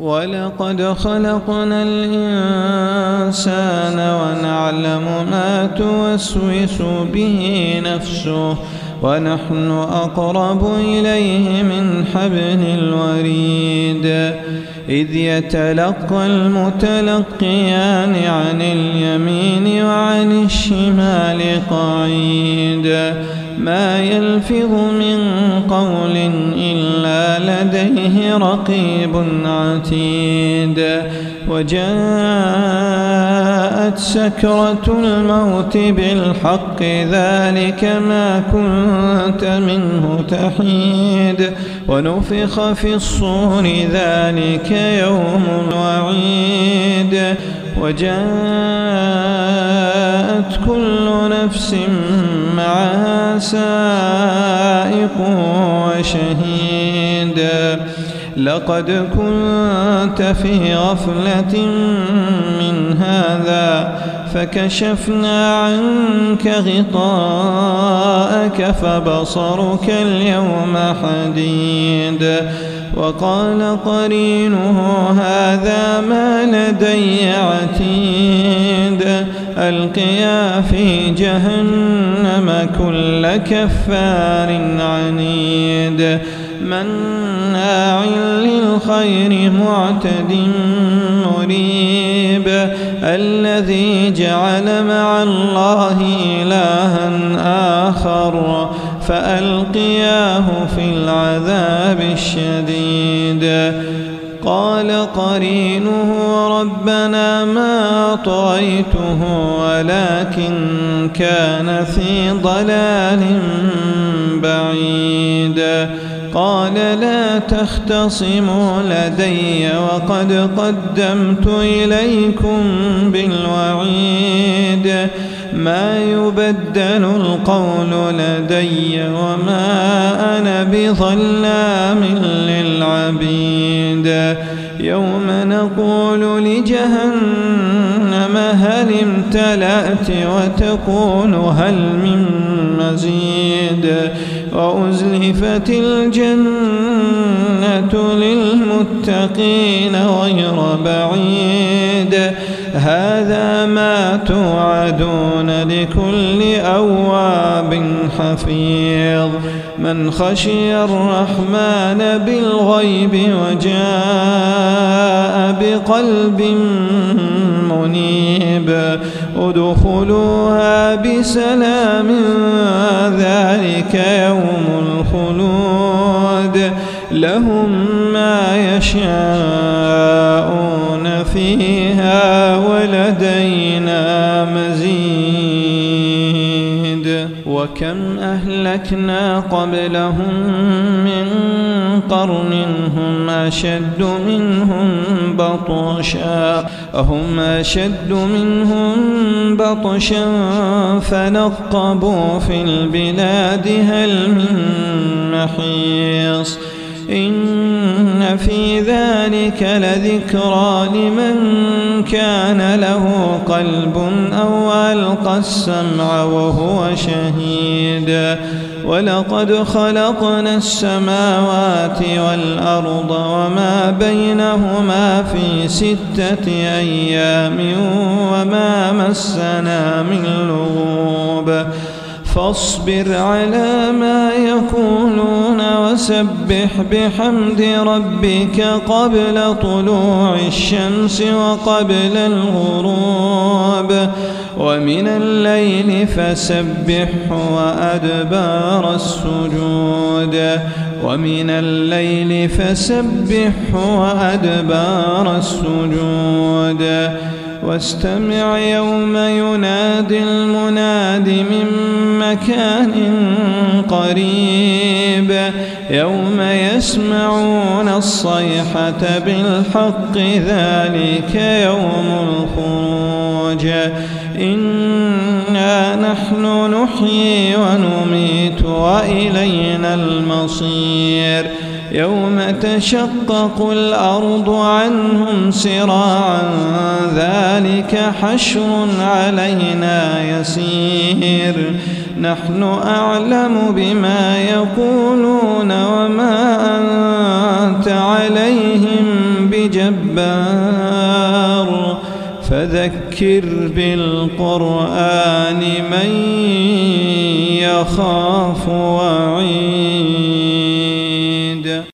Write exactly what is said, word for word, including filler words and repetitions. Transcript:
ولقد خلقنا الإنسان ونعلم ما توسوس به نفسه ونحن أقرب إليه من حبل الوريد إذ يتلقى المتلقيان عن اليمين وعن الشمال قعيد ما يلفظ من قول إلا لديه رقيب عتيد وجاءت سكرة الموت بالحق ذلك ما كنت منه تحيد ونفخ في الصور ذلك يوم الوعيد وجاءت كل نفس معها سائق وشهيد لقد كنت في غفلة من هذا فكشفنا عنك غطاءك فبصرك اليوم حديد وقال قرينه هذا ما لدي عتيد ألقيا في جهنم كل كفار عنيد مناع للخير معتد مريب الذي جعل مع الله إلها آخر فألقياه في العذاب الشديد قال قرينه ربنا ما طغيته ولكن كان في ضلال بعيد قال لا تختصموا لدي وقد قدمت إليكم بالوعيد ما يبدل القول لدي وما أنا بظلام للعبيد يوم نقول لجهنم هل امتلأت وتقول هل من مزيد وأزلفت الجنة للمتقين غير بعيد هذا ما توعدون لكل أواب حفيظ من خشي الرحمن بالغيب وجاء بقلب منيب ادخلوها بسلام ذلك يوم الخلود لهم ما يشاءون فيها ولدينا مزيد وكم أهلكنا قبلهم من قرن هم أشد منهم بطشا هم أشد منهم بطشا فنقبوا في البلاد هل من محيص إن في ذلك لذكرى لمن كان له قلب أو ألقى السمع وهو شهيد ولقد خلقنا السماوات والأرض وما بينهما في ستة أيام وما مسنا من لغوب فاصبر على ما يقولون وسبح بحمد ربك قبل طلوع الشمس وقبل الغروب ومن الليل فسبحه وأدبار السجود ومن الليل فسبحه وأدبار السجود واستمع يوم ينادي المناد من مكان قريب يوم يسمعون الصيحة بالحق ذلك يوم الخروج إنا نحن نحيي ونميت وإلينا المصير يوم تشقق الأرض عنهم سراعا ذلك حشر علينا يسير نحن أعلم بما يقولون وما أنت عليهم جبار فذكر بالقرآن من يخاف وعيد